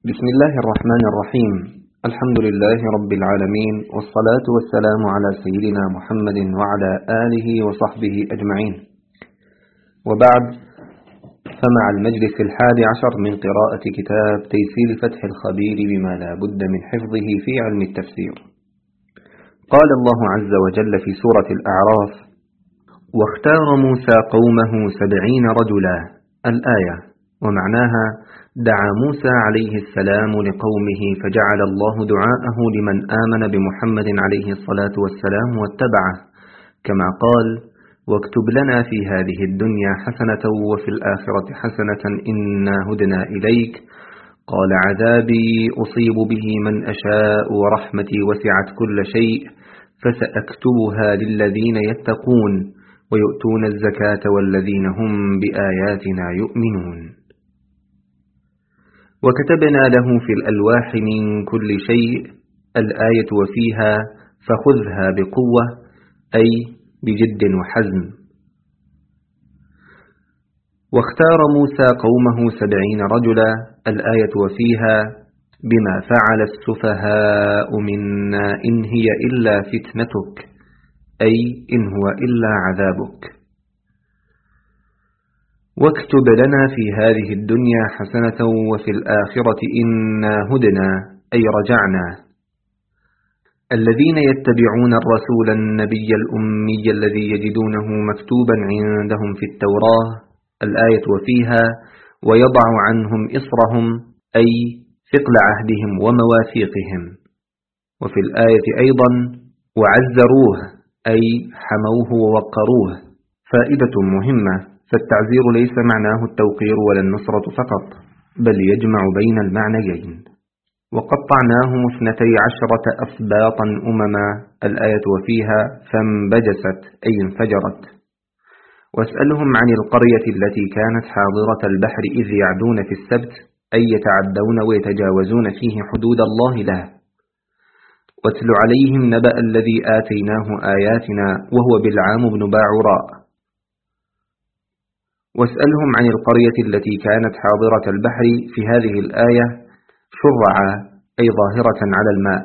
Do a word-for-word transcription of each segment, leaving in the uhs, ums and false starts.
بسم الله الرحمن الرحيم. الحمد لله رب العالمين، والصلاة والسلام على سيدنا محمد وعلى آله وصحبه أجمعين، وبعد، فمع المجلس الحادي عشر من قراءة كتاب تيسير فتح الخبير بما لا بد من حفظه في علم التفسير. قال الله عز وجل في سورة الأعراف: واختار موسى قومه سبعين رجلا. الآية، ومعناها: دعا موسى عليه السلام لقومه فجعل الله دعاءه لمن آمن بمحمد عليه الصلاة والسلام واتبعه، كما قال: واكتب لنا في هذه الدنيا حسنة وفي الآخرة حسنة إنا هدنا إليك. قال: عذابي أصيب به من أشاء ورحمتي وسعت كل شيء فسأكتبها للذين يتقون ويؤتون الزكاة والذين هم بآياتنا يؤمنون. وكتبنا له في الألواح من كل شيء. الآية وفيها فخذها بقوة، أي بجد وحزم. واختار موسى قومه سبعين رجلا. الآية وفيها بما فعل السفهاء منا إن هي إلا فتنتك، أي إن هو إلا عذابك. واكتب لنا في هذه الدنيا حسنة وفي الآخرة إنا هدنا، أي رجعنا. الذين يتبعون الرسول النبي الأمي الذي يجدونه مكتوبا عندهم في التوراة. الآية وفيها ويضع عنهم إصرهم، أي ثقل عهدهم ومواثيقهم. وفي الآية أيضا وعزروه، أي حموه ووقروه. فائدة مهمة، فالتعزير ليس معناه التوقير ولا النصرة فقط، بل يجمع بين المعنيين. وقطعناهم اثنتي عشرة أسباطا أمما. الآية وفيها فانبجست، أي انفجرت. واسألهم عن القرية التي كانت حاضرة البحر إذ يعدون في السبت، أي يتعدون ويتجاوزون فيه حدود الله له. واتل عليهم نبأ الذي آتيناه آياتنا وهو بلعام بن باعوراء. واسألهم عن القرية التي كانت حاضرة البحر في هذه الآية شرعا، أي ظاهرة على الماء.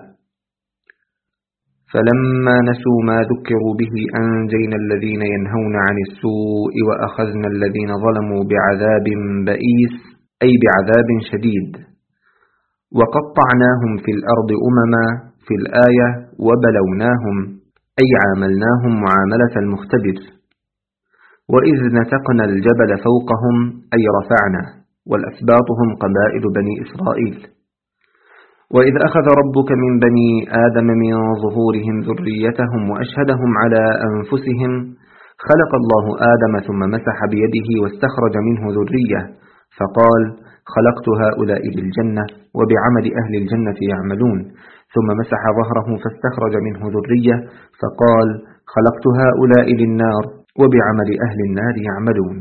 فلما نسوا ما ذكروا به أنجينا الذين ينهون عن السوء وأخذنا الذين ظلموا بعذاب بئيس، أي بعذاب شديد. وقطعناهم في الأرض أمما في الآية وبلوناهم، أي عاملناهم معاملة المختبر. وإذ نتقنا الجبل فوقهم، أي رفعنا. والأسباط هم قبائل بني إسرائيل. وإذ أخذ ربك من بني آدم من ظهورهم ذريتهم وأشهدهم على أنفسهم. خلق الله آدم ثم مسح بيده واستخرج منه ذرية، فقال: خلقت هؤلاء للجنة وبعمل أهل الجنة يعملون. ثم مسح ظهره فاستخرج منه ذرية، فقال: خلقت هؤلاء للنار وبعمل أهل النار يعملون.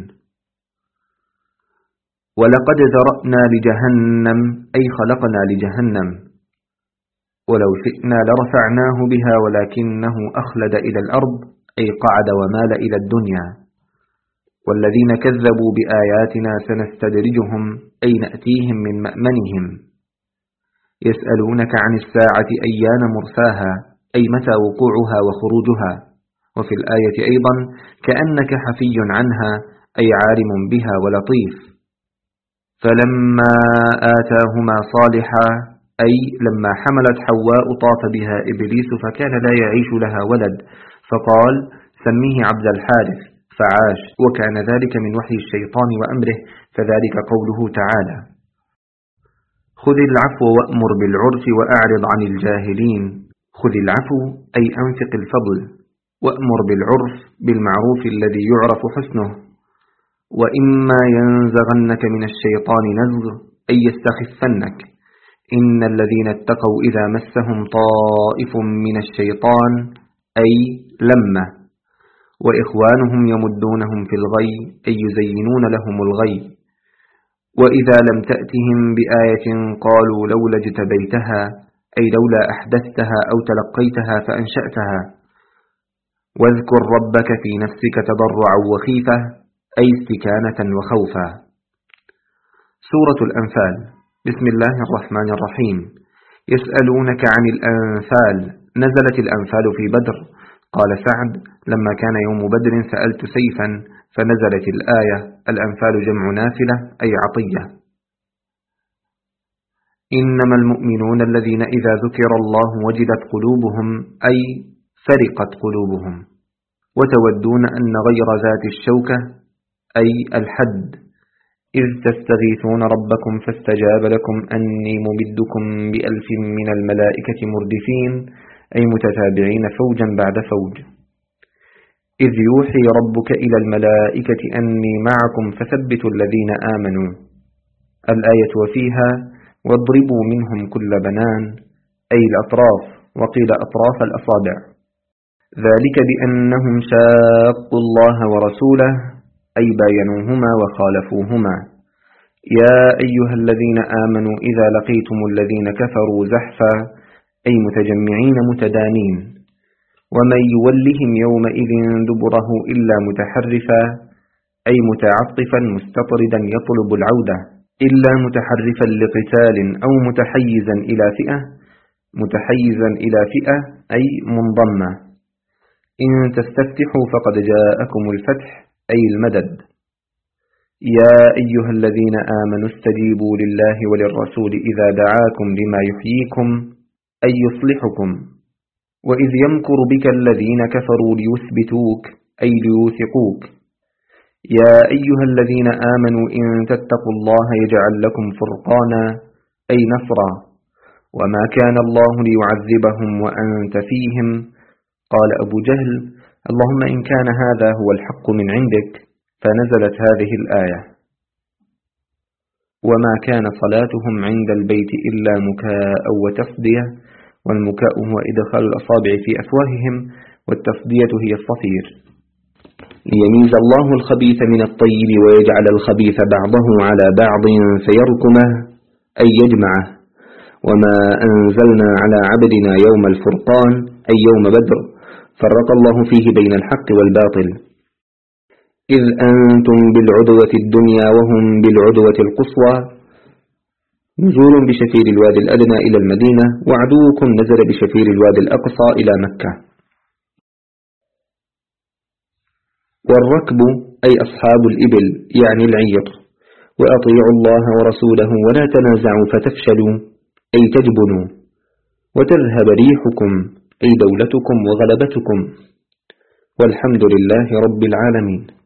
ولقد ذرأنا لجهنم، أي خلقنا لجهنم. ولو شئنا لرفعناه بها ولكنه أخلد إلى الأرض، أي قعد ومال إلى الدنيا. والذين كذبوا بآياتنا سنستدرجهم، أي نأتيهم من مأمنهم. يسألونك عن الساعة أيان مرساها، أي متى وقوعها وخروجها. وفي الآية أيضا كأنك حفي عنها، أي عالم بها ولطيف. فلما آتاهما صالحا، أي لما حملت حواء طاف بها إبليس فكان لا يعيش لها ولد، فقال: سميه عبد الحارث، فعاش. وكان ذلك من وحي الشيطان وأمره، فذلك قوله تعالى: خذ العفو وأمر بالعرف وأعرض عن الجاهلين. خذ العفو، أي أنفق الفضل، وأمر بالعرف بالمعروف الذي يعرف حسنه. وإما ينزغنك من الشيطان نزغ، أي يستخفنك. إن الذين اتقوا إذا مسهم طائف من الشيطان، أي لمة. وإخوانهم يمدونهم في الغي، أي يزينون لهم الغي. وإذا لم تأتهم بآية قالوا لولا اجتبيتها، أي لولا أحدثتها أو تلقيتها فأنشأتها. واذكر ربك في نفسك تضرعا وخيفة، أي استكانة وخوفا. سورة الأنفال بسم الله الرحمن الرحيم. يسألونك عن الأنفال. نزلت الأنفال في بدر. قال سعد: لما كان يوم بدر سألت سيفا فنزلت الآية. الأنفال جمع نافلة أي عطية. إنما المؤمنون الذين إذا ذكر الله وجلت قلوبهم أي فرقت قلوبهم، وتودون أن غير ذات الشوكة أي الحد، إذ تستغيثون ربكم فاستجاب لكم أني ممدكم بألف من الملائكة مردفين أي متتابعين فوجا بعد فوج. إذ يوحي ربك إلى الملائكة أني معكم فثبتوا الذين آمنوا. الآية وفيها: واضربوا منهم كل بنان أي الأطراف، وقيل أطراف الأصابع، ذلك بأنهم شاقوا الله ورسوله أي باينوهما وخالفوهما. يا أيها الذين آمنوا إذا لقيتم الذين كفروا زحفا أي متجمعين متدانين. ومن يولهم يومئذ دبره إلا متحرفا أي متعطفا مستطردا يطلب العودة، إلا متحرفا لقتال أو متحيزا إلى فئة، متحيزا إلى فئة أي منضمة. إن تستفتحوا فقد جاءكم الفتح أي المدد. يا أيها الذين آمنوا استجيبوا لله وللرسول إذا دعاكم لما يحييكم أي يصلحكم. وإذ يمكر بك الذين كفروا ليثبتوك أي ليوثقوك. يا أيها الذين آمنوا إن تتقوا الله يجعل لكم فرقانا أي نصرا. وما كان الله ليعذبهم وأنت فيهم. قال أبو جهل: اللهم إن كان هذا هو الحق من عندك. فنزلت هذه الآية: وما كان صلاتهم عند البيت إلا مكاء وتصدية. والمكاء هو إدخال الأصابع في أفواههم، والتصدية هي الصفير. ليميز الله الخبيث من الطيب ويجعل الخبيث بعضه على بعض فيركمه أي يجمعه. وما أنزلنا على عبدنا يوم الفرقان أي يوم بدر، فرق الله فيه بين الحق والباطل. إذ أنتم بالعدوة الدنيا وهم بالعدوة القصوى. نزول بشفير الوادي الأدنى إلى المدينة، وعدوكم نزل بشفير الوادي الأقصى إلى مكة. والركب أي أصحاب الإبل يعني العير. وأطيعوا الله ورسوله ولا تنازعوا فتفشلوا أي تجبنوا، وتذهب ريحكم أي دولتكم وغلبتكم. والحمد لله رب العالمين.